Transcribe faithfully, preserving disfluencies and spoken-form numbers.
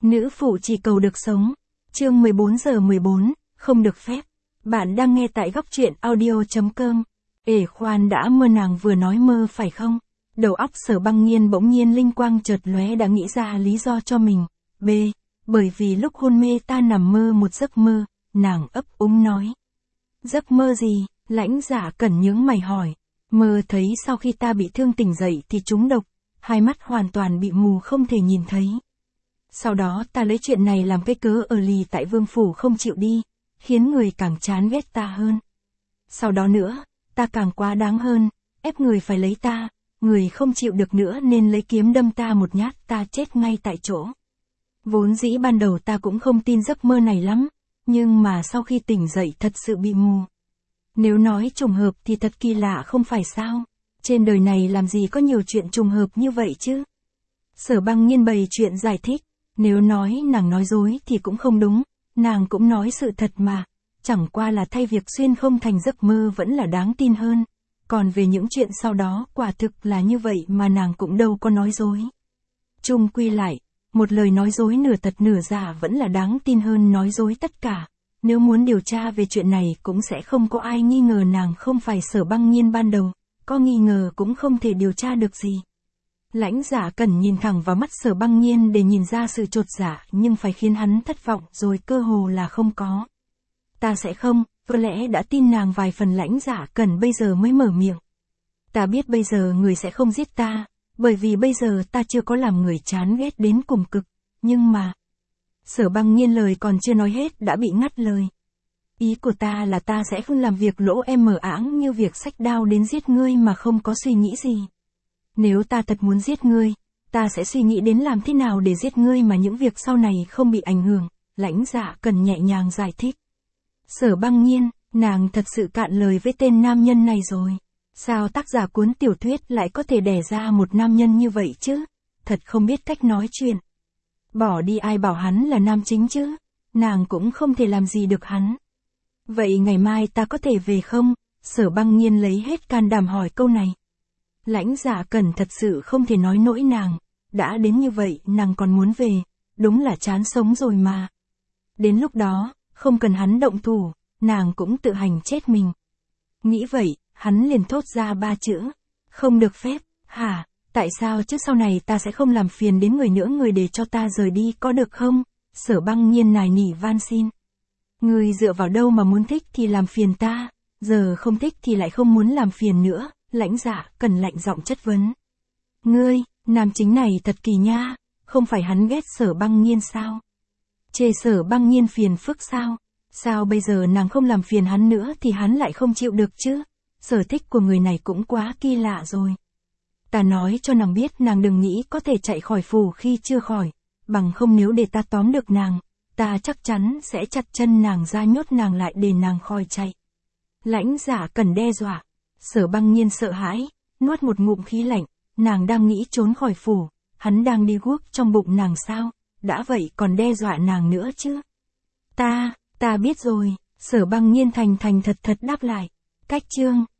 Nữ phụ chỉ cầu được sống. Chương mười bốn giờ mười bốn, không được phép. Bạn đang nghe tại góc truyện audio chấm com. Ể khoan đã mơ, nàng vừa nói mơ phải không? Đầu óc Sở Băng Nhiên bỗng nhiên linh quang chợt lóe, đã nghĩ ra lý do cho mình. B. Bởi vì lúc hôn mê ta nằm mơ một giấc mơ, nàng ấp úng nói. Giấc mơ gì? Lãnh Dạ Cẩn nhướng mày hỏi. Mơ thấy sau khi ta bị thương tỉnh dậy thì trúng độc, hai mắt hoàn toàn bị mù không thể nhìn thấy. Sau đó ta lấy chuyện này làm cái cớ ở lì tại vương phủ không chịu đi, khiến người càng chán ghét ta hơn. Sau đó nữa, ta càng quá đáng hơn, ép người phải lấy ta, người không chịu được nữa nên lấy kiếm đâm ta một nhát, ta chết ngay tại chỗ. Vốn dĩ ban đầu ta cũng không tin giấc mơ này lắm, nhưng mà sau khi tỉnh dậy thật sự bị mù. Nếu nói trùng hợp thì thật kỳ lạ không phải sao? Trên đời này làm gì có nhiều chuyện trùng hợp như vậy chứ? Sở Băng Nhiên bày chuyện giải thích. Nếu nói nàng nói dối thì cũng không đúng, nàng cũng nói sự thật mà, chẳng qua là thay việc xuyên không thành giấc mơ vẫn là đáng tin hơn, còn về những chuyện sau đó quả thực là như vậy mà nàng cũng đâu có nói dối. Chung quy lại, một lời nói dối nửa thật nửa giả vẫn là đáng tin hơn nói dối tất cả, nếu muốn điều tra về chuyện này cũng sẽ không có ai nghi ngờ nàng không phải Sở Băng Nhiên ban đầu, có nghi ngờ cũng không thể điều tra được gì. Lãnh Dạ Cẩn nhìn thẳng vào mắt Sở Băng Nhiên để nhìn ra sự chột dạ, nhưng phải khiến hắn thất vọng rồi cơ hồ là không có. Ta sẽ không, có lẽ đã tin nàng vài phần. Lãnh Dạ Cẩn bây giờ mới mở miệng. Ta biết bây giờ người sẽ không giết ta, bởi vì bây giờ ta chưa có làm người chán ghét đến cùng cực, nhưng mà... Sở Băng Nhiên lời còn chưa nói hết đã bị ngắt lời. Ý của ta là ta sẽ không làm việc lỗ em mờ áng như việc xách đao đến giết ngươi mà không có suy nghĩ gì. Nếu ta thật muốn giết ngươi, ta sẽ suy nghĩ đến làm thế nào để giết ngươi mà những việc sau này không bị ảnh hưởng, Lãnh Dạ Cẩn nhẹ nhàng giải thích. Sở Băng Nhiên, nàng thật sự cạn lời với tên nam nhân này rồi. Sao tác giả cuốn tiểu thuyết lại có thể đẻ ra một nam nhân như vậy chứ? Thật không biết cách nói chuyện. Bỏ đi ai bảo hắn là nam chính chứ? Nàng cũng không thể làm gì được hắn. Vậy ngày mai ta có thể về không? Sở Băng Nhiên lấy hết can đảm hỏi câu này. Lãnh Dạ Cẩn thật sự không thể nói nỗi nàng, đã đến như vậy nàng còn muốn về, đúng là chán sống rồi mà. Đến lúc đó, không cần hắn động thủ, nàng cũng tự hành chết mình. Nghĩ vậy, hắn liền thốt ra ba chữ, không được phép. Hả, tại sao chứ? Sau này ta sẽ không làm phiền đến người nữa, người để cho ta rời đi có được không? Sở Băng Nhiên nài nỉ van xin. Người dựa vào đâu mà muốn thích thì làm phiền ta, giờ không thích thì lại không muốn làm phiền nữa. Lãnh Dạ Cẩn lạnh giọng chất vấn. Ngươi, nam chính này thật kỳ nha, không phải hắn ghét Sở Băng Nhiên sao? Chê Sở Băng Nhiên phiền phức sao? Sao bây giờ nàng không làm phiền hắn nữa thì hắn lại không chịu được chứ? Sở thích của người này cũng quá kỳ lạ rồi. Ta nói cho nàng biết nàng đừng nghĩ có thể chạy khỏi phủ khi chưa khỏi, bằng không nếu để ta tóm được nàng, ta chắc chắn sẽ chặt chân nàng ra nhốt nàng lại để nàng khỏi chạy. Lãnh Dạ Cẩn đe dọa. Sở Băng Nhiên sợ hãi, nuốt một ngụm khí lạnh, nàng đang nghĩ trốn khỏi phủ, hắn đang đi guốc trong bụng nàng sao, đã vậy còn đe dọa nàng nữa chứ. Ta, ta biết rồi, Sở Băng Nhiên thành thành thật thật đáp lại. Cách chương